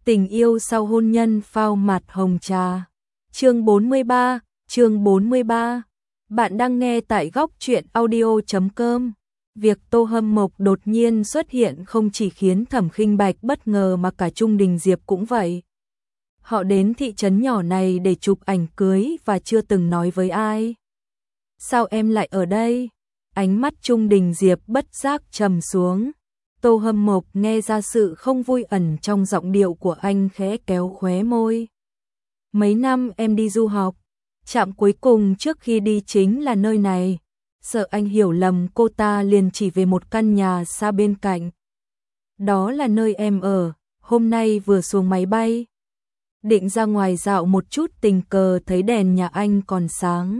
Tình yêu sau hôn nhân phao mặt hồng trà. Chương 43. Bạn đang nghe tại góc truyện audio.com. Việc Tô Hâm Mộc đột nhiên xuất hiện không chỉ khiến Thẩm Khinh Bạch bất ngờ mà cả Trung Đình Diệp cũng vậy. Họ đến thị trấn nhỏ này để chụp ảnh cưới và chưa từng nói với ai. Sao em lại ở đây? Ánh mắt Trung Đình Diệp bất giác trầm xuống. Tô Hâm Mộc nghe ra sự không vui ẩn trong giọng điệu của anh, khẽ kéo khóe môi. Mấy năm em đi du học, trạm cuối cùng trước khi đi chính là nơi này. Sợ anh hiểu lầm, cô ta liền chỉ về một căn nhà xa bên cạnh. Đó là nơi em ở, hôm nay vừa xuống máy bay. Định ra ngoài dạo một chút, tình cờ thấy đèn nhà anh còn sáng.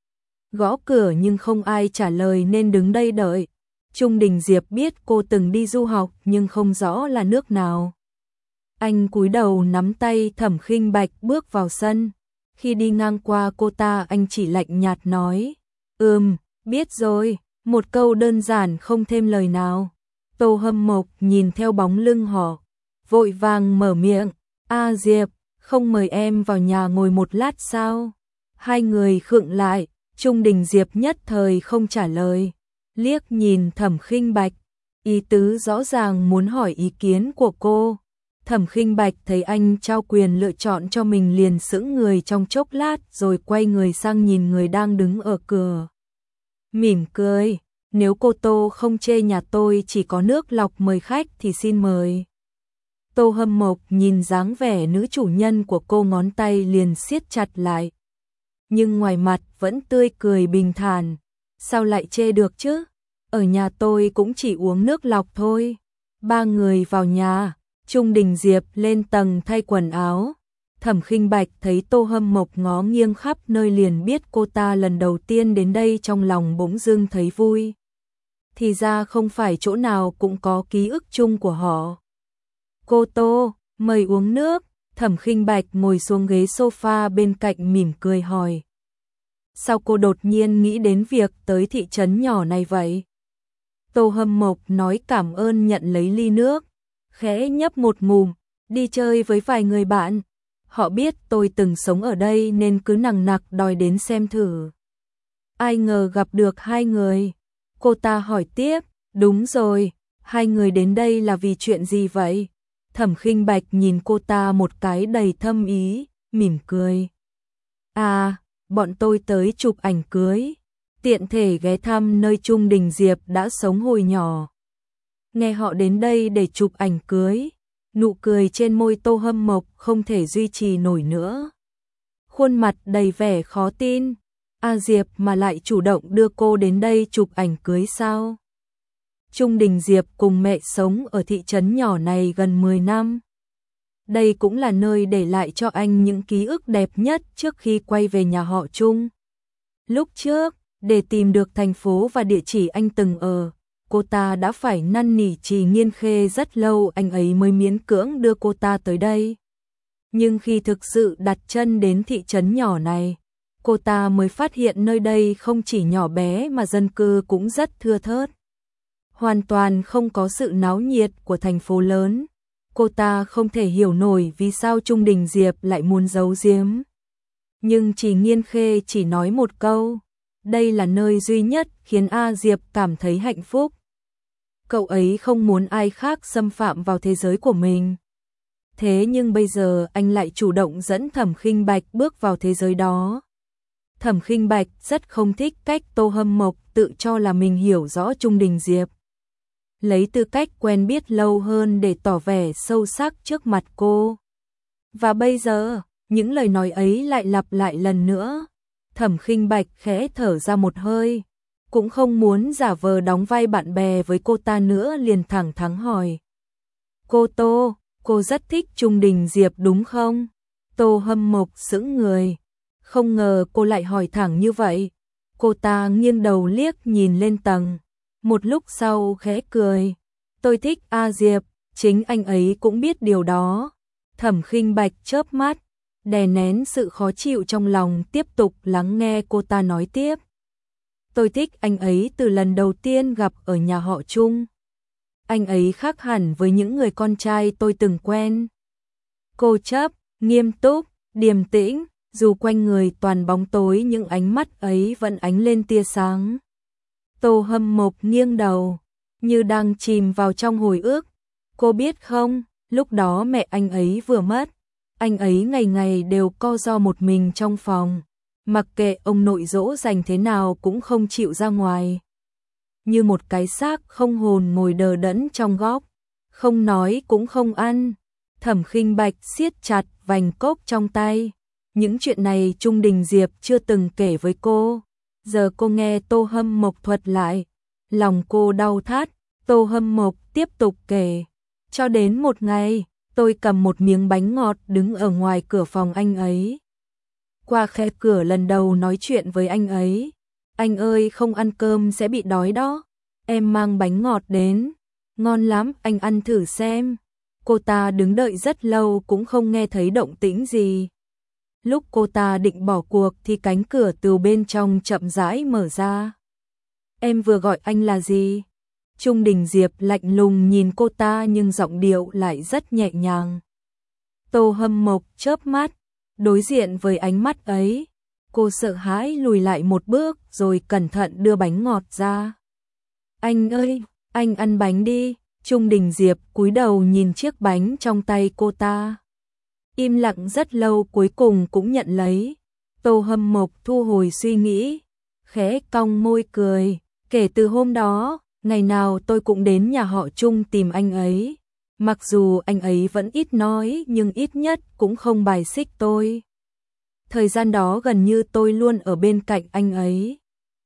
Gõ cửa nhưng không ai trả lời nên đứng đây đợi. Trung Đình Diệp biết cô từng đi du học nhưng không rõ là nước nào. Anh cúi đầu nắm tay Thẩm Khinh Bạch bước vào sân. Khi đi ngang qua cô ta, anh chỉ lạnh nhạt nói: biết rồi, một câu đơn giản không thêm lời nào. Tô Hâm Mộc nhìn theo bóng lưng họ, vội vàng mở miệng: "A Diệp, không mời em vào nhà ngồi một lát sao?" Hai người khựng lại, Trung Đình Diệp nhất thời không trả lời. Liếc nhìn Thẩm Khinh Bạch, ý tứ rõ ràng muốn hỏi ý kiến của cô. Thẩm Khinh Bạch thấy anh trao quyền lựa chọn cho mình liền sững người trong chốc lát rồi quay người sang nhìn người đang đứng ở cửa. Mỉm cười: "Nếu cô Tô không chê nhà tôi chỉ có nước lọc mời khách thì xin mời." Tô Hâm Mộc nhìn dáng vẻ nữ chủ nhân của cô, ngón tay liền siết chặt lại. Nhưng ngoài mặt vẫn tươi cười bình thản. "Sao lại chê được chứ? Ở nhà tôi cũng chỉ uống nước lọc thôi." Ba người vào nhà, Trung Đình Diệp lên tầng thay quần áo. Thẩm Khinh Bạch thấy Tô Hâm Mộc ngó nghiêng khắp nơi liền biết cô ta lần đầu tiên đến đây, trong lòng bỗng dưng thấy vui. Thì ra không phải chỗ nào cũng có ký ức chung của họ. "Cô Tô, mời uống nước." Thẩm Khinh Bạch ngồi xuống ghế sofa bên cạnh mỉm cười hỏi: "Sao cô đột nhiên nghĩ đến việc tới thị trấn nhỏ này vậy?" Tô Hâm Mộc nói cảm ơn, nhận lấy ly nước, khẽ nhấp một ngụm: "Đi chơi với vài người bạn. Họ biết tôi từng sống ở đây nên cứ nằng nặc đòi đến xem thử." Ai ngờ gặp được hai người. Cô ta hỏi tiếp: "Đúng rồi, hai người đến đây là vì chuyện gì vậy?" Thẩm Khinh Bạch nhìn cô ta một cái đầy thâm ý, mỉm cười: "À, bọn tôi tới chụp ảnh cưới, tiện thể ghé thăm nơi Trung Đình Diệp đã sống hồi nhỏ." Nghe họ đến đây để chụp ảnh cưới, nụ cười trên môi Tô Hâm Mộc không thể duy trì nổi nữa. Khuôn mặt đầy vẻ khó tin. A Diệp mà lại chủ động đưa cô đến đây chụp ảnh cưới sao? Trung Đình Diệp cùng mẹ sống ở thị trấn nhỏ này gần 10 năm. Đây cũng là nơi để lại cho anh những ký ức đẹp nhất trước khi quay về nhà họ Trung. Lúc trước, để tìm được thành phố và địa chỉ anh từng ở, cô ta đã phải năn nỉ Trì Nghiên Khê rất lâu, anh ấy mới miễn cưỡng đưa cô ta tới đây. Nhưng khi thực sự đặt chân đến thị trấn nhỏ này, cô ta mới phát hiện nơi đây không chỉ nhỏ bé mà dân cư cũng rất thưa thớt. Hoàn toàn không có sự náo nhiệt của thành phố lớn. Cô ta không thể hiểu nổi vì sao Trung Đình Diệp lại muốn giấu giếm. Nhưng Trì Nghiên Khê chỉ nói một câu: "Đây là nơi duy nhất khiến A Diệp cảm thấy hạnh phúc. Cậu ấy không muốn ai khác xâm phạm vào thế giới của mình." Thế nhưng bây giờ anh lại chủ động dẫn Thẩm Khinh Bạch bước vào thế giới đó. Thẩm Khinh Bạch rất không thích cách Tô Hâm Mộc tự cho là mình hiểu rõ Trung Đình Diệp, lấy tư cách quen biết lâu hơn để tỏ vẻ sâu sắc trước mặt cô. Và bây giờ, những lời nói ấy lại lặp lại lần nữa. Thẩm Khinh Bạch khẽ thở ra một hơi, cũng không muốn giả vờ đóng vai bạn bè với cô ta nữa, liền thẳng thắn hỏi: "Cô Tô, cô rất thích Trung Đình Diệp đúng không?" Tô Hâm Mộc sững người, không ngờ cô lại hỏi thẳng như vậy. Cô ta nghiêng đầu liếc nhìn lên tầng, một lúc sau khẽ cười: "Tôi thích A Diệp, chính anh ấy cũng biết điều đó." Thẩm Khinh Bạch chớp mắt, đè nén sự khó chịu trong lòng, tiếp tục lắng nghe cô ta nói tiếp: "Tôi thích anh ấy từ lần đầu tiên gặp ở nhà họ Trung. Anh ấy khác hẳn với những người con trai tôi từng quen. Cô chấp, nghiêm túc, điềm tĩnh, dù quanh người toàn bóng tối nhưng ánh mắt ấy vẫn ánh lên tia sáng. Tô Hâm Mộc nghiêng đầu, như đang chìm vào trong hồi ức. Cô biết không, lúc đó mẹ anh ấy vừa mất. Anh ấy ngày ngày đều co ro một mình trong phòng. Mặc kệ ông nội dỗ dành thế nào cũng không chịu ra ngoài. Như một cái xác không hồn ngồi đờ đẫn trong góc. Không nói cũng không ăn. Thẩm Khinh Bạch siết chặt vành cốc trong tay. Những chuyện này Trung Đình Diệp chưa từng kể với cô. Giờ cô nghe Tô Hâm Mộc thuật lại. Lòng cô đau thắt. Tô Hâm Mộc tiếp tục kể. Cho đến một ngày, tôi cầm một miếng bánh ngọt đứng ở ngoài cửa phòng anh ấy. Qua khe cửa lần đầu nói chuyện với anh ấy. Anh ơi, không ăn cơm sẽ bị đói đó. Em mang bánh ngọt đến. Ngon lắm, anh ăn thử xem. Cô ta đứng đợi rất lâu cũng không nghe thấy động tĩnh gì. Lúc cô ta định bỏ cuộc thì cánh cửa từ bên trong chậm rãi mở ra. Em vừa gọi anh là gì? Trung Đình Diệp lạnh lùng nhìn cô ta nhưng giọng điệu lại rất nhẹ nhàng. Tô Hâm Mộc chớp mắt, đối diện với ánh mắt ấy, cô sợ hãi lùi lại một bước rồi cẩn thận đưa bánh ngọt ra. Anh ơi, anh ăn bánh đi. Trung Đình Diệp cúi đầu nhìn chiếc bánh trong tay cô ta. Im lặng rất lâu cuối cùng cũng nhận lấy. Tô Hâm Mộc thu hồi suy nghĩ, khẽ cong môi cười. Kể từ hôm đó, ngày nào tôi cũng đến nhà họ Trung tìm anh ấy. Mặc dù anh ấy vẫn ít nói nhưng ít nhất cũng không bài xích tôi. Thời gian đó gần như tôi luôn ở bên cạnh anh ấy.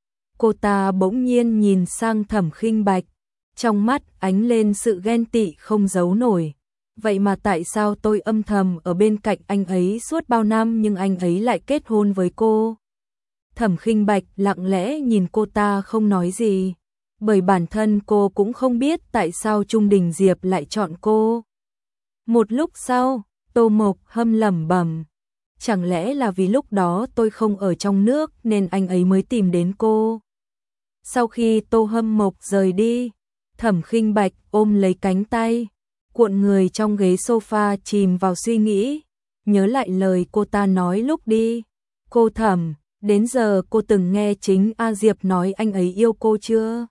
Cô ta bỗng nhiên nhìn sang Thẩm Khinh Bạch. Trong mắt ánh lên sự ghen tị không giấu nổi. Vậy mà tại sao tôi âm thầm ở bên cạnh anh ấy suốt bao năm nhưng anh ấy lại kết hôn với cô? Thẩm Khinh Bạch lặng lẽ nhìn cô ta không nói gì. Bởi bản thân cô cũng không biết tại sao Trung Đình Diệp lại chọn cô. Một lúc sau, Tô Mộc Hâm lẩm bẩm. Chẳng lẽ là vì lúc đó tôi không ở trong nước nên anh ấy mới tìm đến cô? Sau khi Tô Hâm Mộc rời đi, Thẩm Khinh Bạch ôm lấy cánh tay, cuộn người trong ghế sofa chìm vào suy nghĩ, nhớ lại lời cô ta nói lúc đi. Cô Thẩm, đến giờ cô từng nghe chính A Diệp nói anh ấy yêu cô chưa?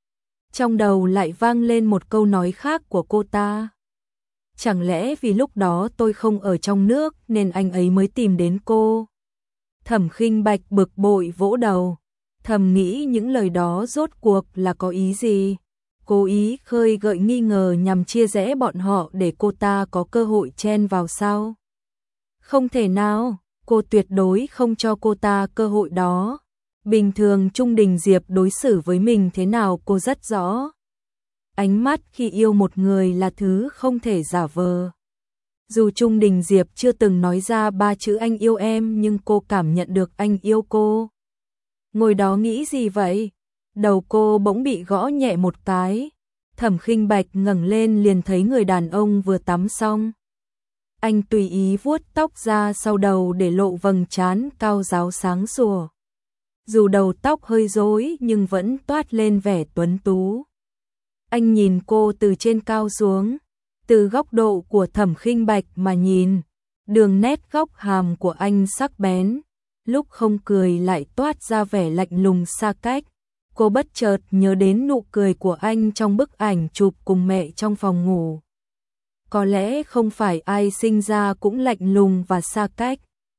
Trong đầu lại vang lên một câu nói khác của cô ta. Chẳng lẽ vì lúc đó tôi không ở trong nước nên anh ấy mới tìm đến cô? Thẩm Khinh Bạch bực bội vỗ đầu, thầm nghĩ những lời đó rốt cuộc là có ý gì? Cố ý khơi gợi nghi ngờ nhằm chia rẽ bọn họ để cô ta có cơ hội chen vào sao? Không thể nào, cô tuyệt đối không cho cô ta cơ hội đó. Bình thường Trung Đình Diệp đối xử với mình thế nào cô rất rõ. Ánh mắt khi yêu một người là thứ không thể giả vờ. Dù Trung Đình Diệp chưa từng nói ra 3 chữ anh yêu em nhưng cô cảm nhận được anh yêu cô. Ngồi đó nghĩ gì vậy? Đầu cô bỗng bị gõ nhẹ một cái. Thẩm Khinh Bạch ngẩng lên liền thấy người đàn ông vừa tắm xong. Anh tùy ý vuốt tóc ra sau đầu để lộ vầng trán cao ráo sáng sủa. Dù đầu tóc hơi rối nhưng vẫn toát lên vẻ tuấn tú. Anh nhìn cô từ trên cao xuống, từ góc độ của Thẩm Khinh Bạch mà nhìn, đường nét góc hàm của anh sắc bén, lúc không cười lại toát ra vẻ lạnh lùng xa cách. Cô bất chợt nhớ đến nụ cười của anh trong bức ảnh chụp cùng mẹ trong phòng ngủ. Có lẽ không phải ai sinh ra cũng lạnh lùng và xa cách.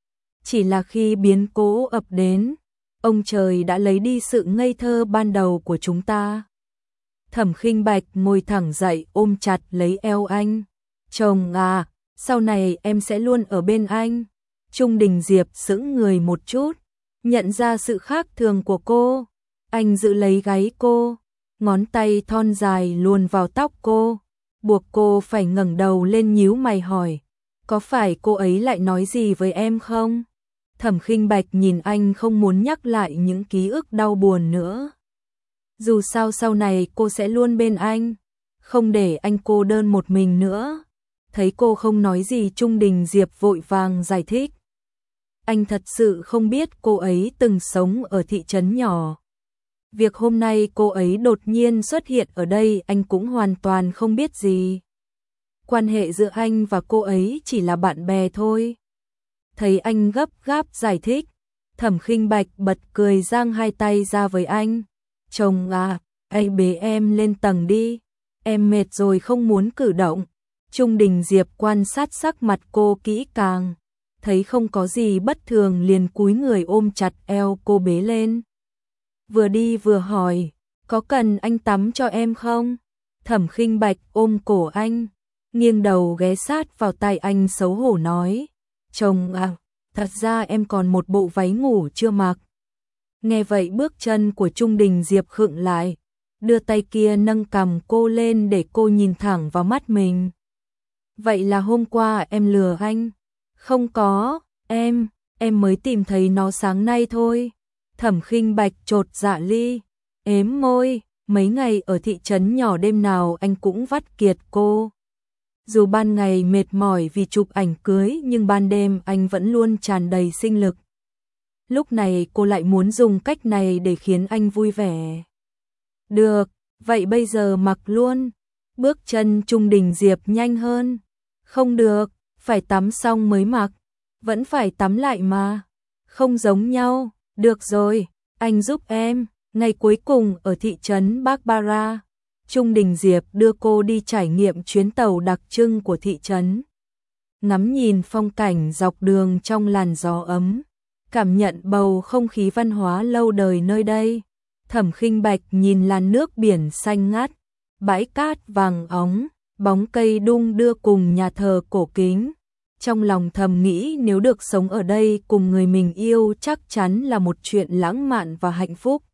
Chỉ là khi biến cố ập đến, ông trời đã lấy đi sự ngây thơ ban đầu của chúng ta. Thẩm Khinh Bạch ngồi thẳng dậy ôm chặt lấy eo anh. Chồng à, sau này em sẽ luôn ở bên anh. Trung Đình Diệp sững người một chút, nhận ra sự khác thường của cô. Anh giữ lấy gáy cô, ngón tay thon dài luồn vào tóc cô, buộc cô phải ngẩng đầu lên nhíu mày hỏi. Có phải cô ấy lại nói gì với em không? Thẩm Khinh Bạch nhìn anh không muốn nhắc lại những ký ức đau buồn nữa. Dù sao sau này cô sẽ luôn bên anh, không để anh cô đơn một mình nữa. Thấy cô không nói gì Trung Đình Diệp vội vàng giải thích. Anh thật sự không biết cô ấy từng sống ở thị trấn nhỏ. Việc hôm nay cô ấy đột nhiên xuất hiện ở đây anh cũng hoàn toàn không biết gì. quan hệ giữa anh và cô ấy chỉ là bạn bè thôi. Thấy anh gấp gáp giải thích, Thẩm Khinh Bạch bật cười giang hai tay ra với anh. Chồng à, anh bế em lên tầng đi, em mệt rồi không muốn cử động. Trung Đình Diệp quan sát sắc mặt cô kỹ càng, thấy không có gì bất thường liền cúi người ôm chặt eo cô bế lên. Vừa đi vừa hỏi, có cần anh tắm cho em không? Thẩm Khinh Bạch ôm cổ anh, nghiêng đầu ghé sát vào tai anh xấu hổ nói, chồng à, thật ra em còn một bộ váy ngủ chưa mặc. Nghe vậy bước chân của Trung Đình Diệp khựng lại, đưa tay kia nâng cằm cô lên để cô nhìn thẳng vào mắt mình. Vậy là hôm qua em lừa anh? Không có, em mới tìm thấy nó sáng nay thôi. Thẩm Khinh Bạch chột dạ ly, ếm môi, mấy ngày ở thị trấn nhỏ đêm nào anh cũng vắt kiệt cô. Dù ban ngày mệt mỏi vì chụp ảnh cưới nhưng ban đêm anh vẫn luôn tràn đầy sinh lực. Lúc này cô lại muốn dùng cách này để khiến anh vui vẻ. Được, vậy bây giờ mặc luôn. Bước chân Trung Đình Diệp nhanh hơn. Không được, phải tắm xong mới mặc. Vẫn phải tắm lại mà. Không giống nhau. Được rồi, anh giúp em. Ngày cuối cùng ở thị trấn Barbara, Trung Đình Diệp đưa cô đi trải nghiệm chuyến tàu đặc trưng của thị trấn. Ngắm nhìn phong cảnh dọc đường trong làn gió ấm, cảm nhận bầu không khí văn hóa lâu đời nơi đây. Thẩm Khinh Bạch nhìn làn nước biển xanh ngắt, bãi cát vàng óng, bóng cây đung đưa cùng nhà thờ cổ kính. Trong lòng thầm nghĩ nếu được sống ở đây cùng người mình yêu chắc chắn là một chuyện lãng mạn và hạnh phúc.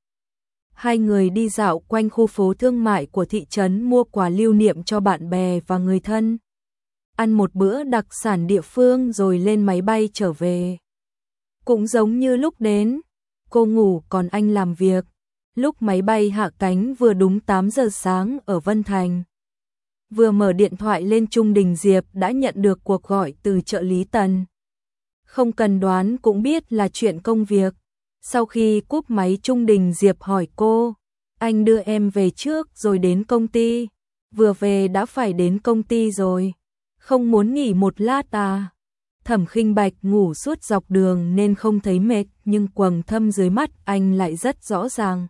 Hai người đi dạo quanh khu phố thương mại của thị trấn mua quà lưu niệm cho bạn bè và người thân. Ăn một bữa đặc sản địa phương rồi lên máy bay trở về. Cũng giống như lúc đến, cô ngủ còn anh làm việc. Lúc máy bay hạ cánh vừa đúng 8 giờ sáng ở Vân Thành. Vừa mở điện thoại lên Trung Đình Diệp đã nhận được cuộc gọi từ trợ lý Tần. Không cần đoán cũng biết là chuyện công việc. Sau khi cúp máy Trung Đình Diệp hỏi cô, anh đưa em về trước rồi đến công ty. Vừa về đã phải đến công ty rồi. Không muốn nghỉ một lát à? Thẩm Khinh Bạch ngủ suốt dọc đường nên không thấy mệt nhưng quầng thâm dưới mắt anh lại rất rõ ràng.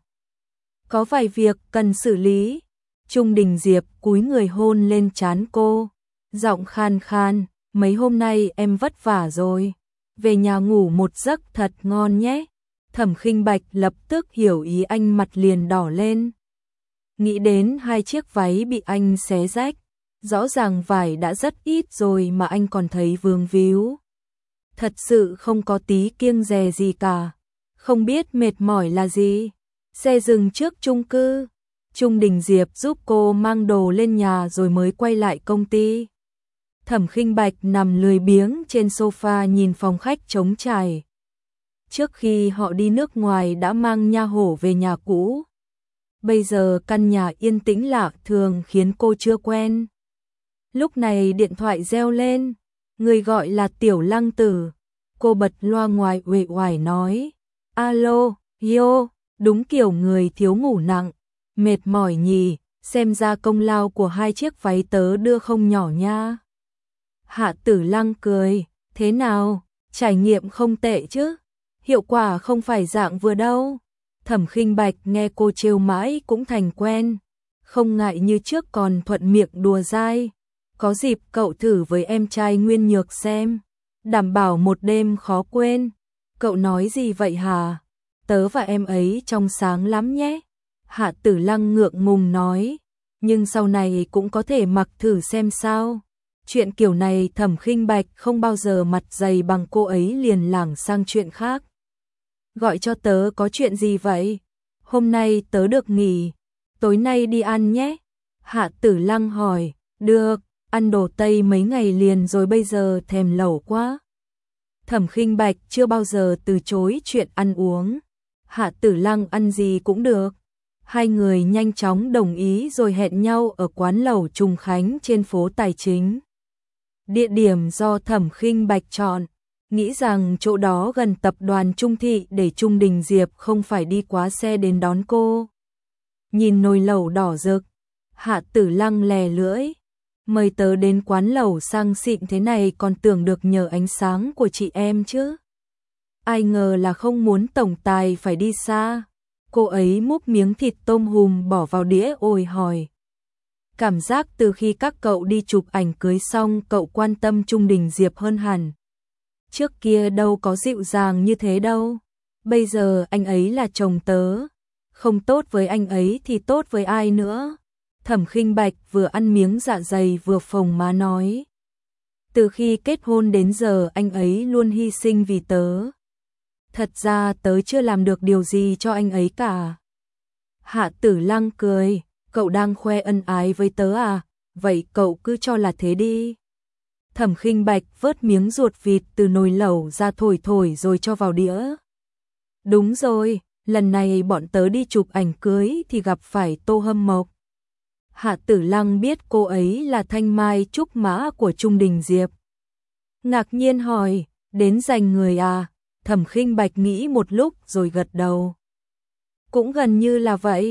Có vài việc cần xử lý. Trung Đình Diệp cúi người hôn lên trán cô, giọng khan khan, mấy hôm nay em vất vả rồi, về nhà ngủ một giấc thật ngon nhé. Thẩm Khinh Bạch lập tức hiểu ý anh, mặt liền đỏ lên. Nghĩ đến hai chiếc váy bị anh xé rách, rõ ràng vải đã rất ít rồi mà anh còn thấy vương víu. Thật sự không có tí kiêng dè gì cả, không biết mệt mỏi là gì. Xe dừng trước chung cư, Trung Đình Diệp giúp cô mang đồ lên nhà rồi mới quay lại công ty. Thẩm Khinh Bạch nằm lười biếng trên sofa nhìn phòng khách trống trải. Trước khi họ đi nước ngoài đã mang nha hổ về nhà cũ. Bây giờ căn nhà yên tĩnh lạ thường khiến cô chưa quen. Lúc này điện thoại reo lên, người gọi là Tiểu Lăng Tử. Cô bật loa ngoài uể oải nói, alo, yo, đúng kiểu người thiếu ngủ nặng, mệt mỏi nhỉ, xem ra công lao của hai chiếc váy tớ đưa không nhỏ nha. Hạ Tử Lăng cười, thế nào, trải nghiệm không tệ chứ, hiệu quả không phải dạng vừa đâu. Thẩm Khinh Bạch nghe cô trêu mãi cũng thành quen, không ngại như trước còn thuận miệng đùa dai. Có dịp cậu thử với em trai Nguyên Nhược xem, đảm bảo một đêm khó quên. Cậu nói gì vậy hả? Tớ và em ấy trong sáng lắm nhé. Hạ Tử Lăng ngượng ngùng nói, nhưng sau này cũng có thể mặc thử xem sao. Chuyện kiểu này Thẩm Khinh Bạch không bao giờ mặt dày bằng cô ấy, liền lảng sang chuyện khác. Gọi cho tớ có chuyện gì vậy? Hôm nay tớ được nghỉ, tối nay đi ăn nhé. Hạ Tử Lăng hỏi, được, ăn đồ Tây mấy ngày liền rồi bây giờ thèm lẩu quá. Thẩm Khinh Bạch chưa bao giờ từ chối chuyện ăn uống. Hạ Tử Lăng ăn gì cũng được. Hai người nhanh chóng đồng ý rồi hẹn nhau ở quán lẩu Trùng Khánh trên phố Tài Chính. Địa điểm do Thẩm Khinh Bạch chọn, nghĩ rằng chỗ đó gần tập đoàn Trung Thị để Trung Đình Diệp không phải đi quá xe đến đón cô. Nhìn nồi lẩu đỏ rực, Hạ Tử Lăng lè lưỡi, Mời tớ đến quán lẩu sang xịn thế này còn tưởng được nhờ ánh sáng của chị em chứ. Ai ngờ là không muốn tổng tài phải đi xa. Cô ấy múc miếng thịt tôm hùm bỏ vào đĩa ồi hỏi. Cảm giác từ khi các cậu đi chụp ảnh cưới xong cậu quan tâm Trung Đình Diệp hơn hẳn. Trước kia đâu có dịu dàng như thế đâu. Bây giờ anh ấy là chồng tớ. Không tốt với anh ấy thì tốt với ai nữa. Thẩm Khinh Bạch vừa ăn miếng dạ dày vừa phồng má nói. Từ khi kết hôn đến giờ anh ấy luôn hy sinh vì tớ. Thật ra tớ chưa làm được điều gì cho anh ấy cả. Hạ Tử Lăng cười. Cậu đang khoe ân ái với tớ à? Vậy cậu cứ cho là thế đi. Thẩm Khinh Bạch vớt miếng ruột vịt từ nồi lẩu ra thổi thổi rồi cho vào đĩa. Đúng rồi, lần này bọn tớ đi chụp ảnh cưới thì gặp phải Tô Hâm Mộc. Hạ Tử Lăng biết cô ấy là thanh mai trúc mã của Trung Đình Diệp. Ngạc nhiên hỏi, đến giành người à? Thẩm Khinh Bạch nghĩ một lúc rồi gật đầu. Cũng gần như là vậy.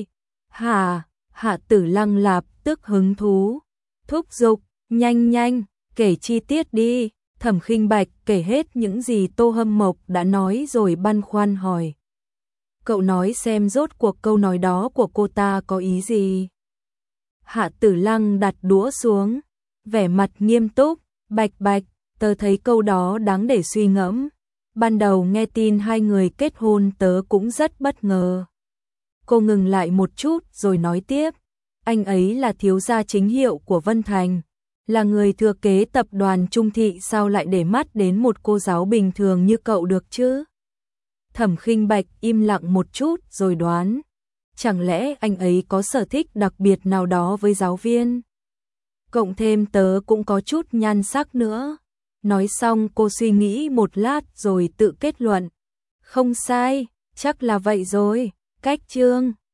Hạ Tử Lăng lập tức hứng thú. Thúc giục, nhanh nhanh, kể chi tiết đi. Thẩm Khinh Bạch kể hết những gì Tô Hâm Mộc đã nói rồi băn khoăn hỏi. Cậu nói xem rốt cuộc câu nói đó của cô ta có ý gì? Hạ Tử Lăng đặt đũa xuống, vẻ mặt nghiêm túc, Bạch, tớ thấy câu đó đáng để suy ngẫm. Ban đầu nghe tin hai người kết hôn tớ cũng rất bất ngờ. Cô ngừng lại một chút rồi nói tiếp, anh ấy là thiếu gia chính hiệu của Vân Thành, là người thừa kế tập đoàn Trung Thị sao lại để mắt đến một cô giáo bình thường như cậu được chứ? Thẩm Khinh Bạch im lặng một chút rồi đoán, chẳng lẽ anh ấy có sở thích đặc biệt nào đó với giáo viên? Cộng thêm tớ cũng có chút nhan sắc nữa. Nói xong cô suy nghĩ một lát rồi tự kết luận. Không sai, chắc là vậy rồi. Cách chương